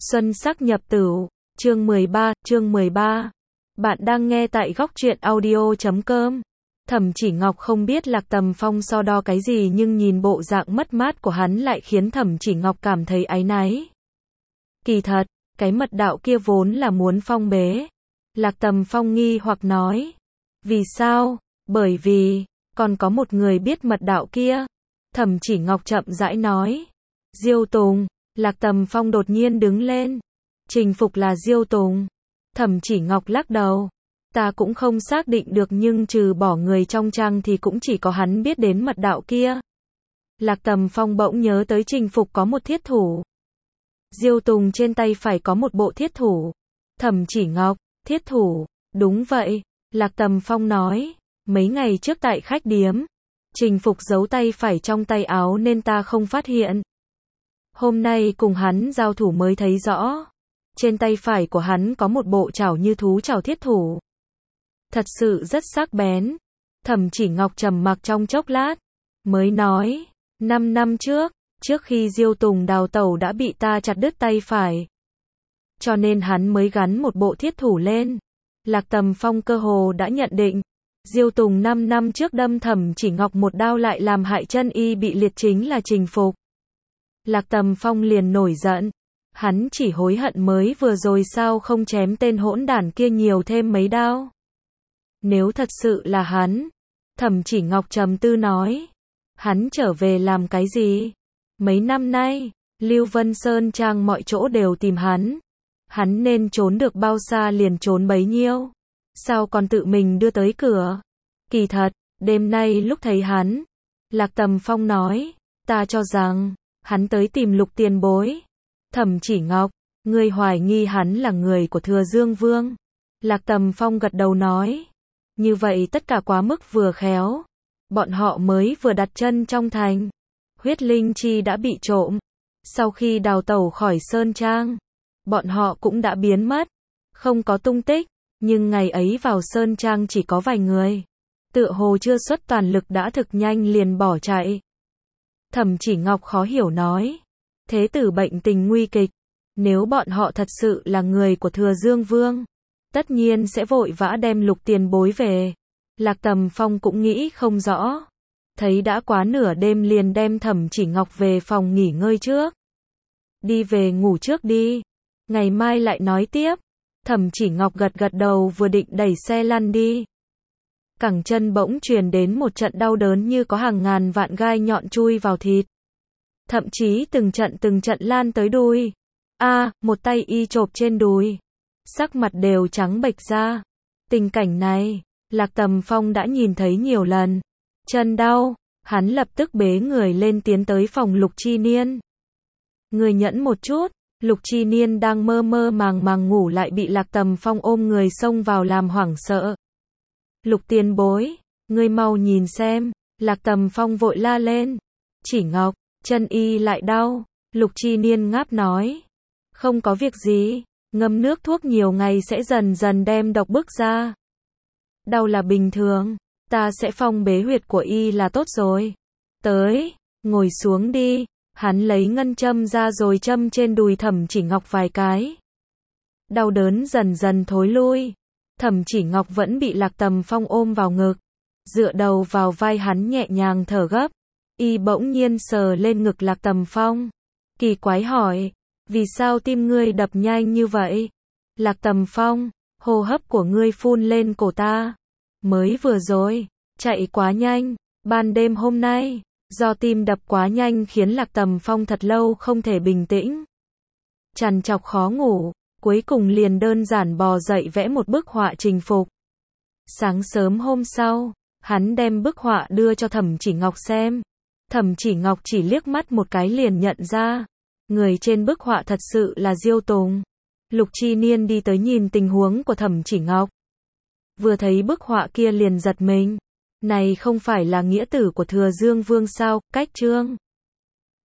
Xuân sắc nhập tửu, chương 13. Bạn đang nghe tại góc truyện audio.com. Thẩm Chỉ Ngọc không biết Lạc Tầm Phong so đo cái gì, nhưng nhìn bộ dạng mất mát của hắn lại khiến Thẩm Chỉ Ngọc cảm thấy áy náy. Kỳ thật, cái mật đạo kia vốn là muốn phong bế. Lạc Tầm Phong nghi hoặc nói. Vì sao? Bởi vì, còn có một người biết mật đạo kia. Thẩm Chỉ Ngọc chậm rãi nói. Diêu Tùng. Lạc Tầm Phong đột nhiên đứng lên. Trình Phục là Diêu Tùng. Thẩm Chỉ Ngọc lắc đầu. Ta cũng không xác định được, nhưng trừ bỏ người trong trang thì cũng chỉ có hắn biết đến mật đạo kia. Lạc Tầm Phong bỗng nhớ tới Trình Phục có một thiết thủ. Diêu Tùng trên tay phải có một bộ thiết thủ. Thẩm Chỉ Ngọc, thiết thủ, đúng vậy. Lạc Tầm Phong nói, mấy ngày trước tại khách điếm, Trình Phục giấu tay phải trong tay áo nên ta không phát hiện. Hôm nay cùng hắn giao thủ mới thấy rõ. Trên tay phải của hắn có một bộ chảo như thú chảo thiết thủ. Thật sự rất sắc bén. Thẩm Chỉ Ngọc trầm mặc trong chốc lát, mới nói, 5 năm trước khi Diêu Tùng đào tẩu đã bị ta chặt đứt tay phải. Cho nên hắn mới gắn một bộ thiết thủ lên. Lạc Tầm Phong cơ hồ đã nhận định, Diêu Tùng 5 năm trước đâm Thẩm Chỉ Ngọc một đao lại làm hại chân y bị liệt chính là Trình Phục. Lạc Tầm Phong liền nổi giận. Hắn chỉ hối hận mới vừa rồi sao không chém tên hỗn đản kia nhiều thêm mấy đao. Nếu thật sự là hắn, Thẩm Chỉ Ngọc trầm tư nói, hắn trở về làm cái gì? Mấy năm nay, Lưu Vân Sơn Trang mọi chỗ đều tìm hắn. Hắn nên trốn được bao xa liền trốn bấy nhiêu. Sao còn tự mình đưa tới cửa? Kỳ thật, đêm nay lúc thấy hắn, Lạc Tầm Phong nói, ta cho rằng hắn tới tìm Lục tiền bối. Thẩm Chỉ Ngọc, ngươi hoài nghi hắn là người của Thừa Dương Vương. Lạc Tầm Phong gật đầu nói, như vậy tất cả quá mức vừa khéo. Bọn họ mới vừa đặt chân trong thành, huyết linh chi đã bị trộm. Sau khi đào tẩu khỏi Sơn Trang, bọn họ cũng đã biến mất, không có tung tích. Nhưng ngày ấy vào Sơn Trang chỉ có vài người, tựa hồ chưa xuất toàn lực đã thực nhanh liền bỏ chạy. Thẩm Chỉ Ngọc khó hiểu nói, thế tử bệnh tình nguy kịch, nếu bọn họ thật sự là người của Thừa Dương Vương, tất nhiên sẽ vội vã đem Lục tiền bối về. Lạc Tầm Phong cũng nghĩ không rõ, thấy đã quá nửa đêm liền đem Thẩm Chỉ Ngọc về phòng nghỉ ngơi trước. Đi về ngủ trước đi, ngày mai lại nói tiếp. Thẩm Chỉ Ngọc gật gật đầu, vừa định đẩy xe lăn đi, cẳng chân bỗng truyền đến một trận đau đớn như có hàng ngàn vạn gai nhọn chui vào thịt. Thậm chí từng trận lan tới đùi. Một tay y chộp trên đùi, sắc mặt đều trắng bệch ra. Tình cảnh này, Lạc Tầm Phong đã nhìn thấy nhiều lần. Chân đau, hắn lập tức bế người lên tiến tới phòng Lục Chi Niên. Người nhẫn một chút. Lục Chi Niên đang mơ mơ màng màng ngủ lại bị Lạc Tầm Phong ôm người xông vào làm hoảng sợ. Lục tiền bối, ngươi mau nhìn xem. Lạc Tầm Phong vội la lên. Chỉ Ngọc, chân y lại đau. Lục Chi Niên ngáp nói, không có việc gì, ngâm nước thuốc nhiều ngày sẽ dần dần đem độc bức ra. Đau là bình thường, ta sẽ phong bế huyệt của y là tốt rồi. Tới, ngồi xuống đi. Hắn lấy ngân châm ra rồi châm trên đùi Thẩm Chỉ Ngọc vài cái. Đau đớn dần dần thối lui. Thẩm Chỉ Ngọc vẫn bị Lạc Tầm Phong ôm vào ngực, dựa đầu vào vai hắn nhẹ nhàng thở gấp. Y bỗng nhiên sờ lên ngực Lạc Tầm Phong, kỳ quái hỏi, vì sao tim ngươi đập nhanh như vậy? Lạc Tầm Phong, hô hấp của ngươi phun lên cổ ta. Mới vừa rồi, chạy quá nhanh, ban đêm hôm nay, do tim đập quá nhanh khiến Lạc Tầm Phong thật lâu không thể bình tĩnh. Trằn trọc khó ngủ, cuối cùng liền đơn giản bò dậy vẽ một bức họa Trình Phục. Sáng sớm hôm sau, hắn đem bức họa đưa cho Thẩm Chỉ Ngọc xem. Thẩm Chỉ Ngọc chỉ liếc mắt một cái liền nhận ra, người trên bức họa thật sự là Diêu Tùng. Lục Chi Niên đi tới nhìn tình huống của Thẩm Chỉ Ngọc. Vừa thấy bức họa kia liền giật mình. Này không phải là nghĩa tử của Thừa Dương Vương sao? Cách Trương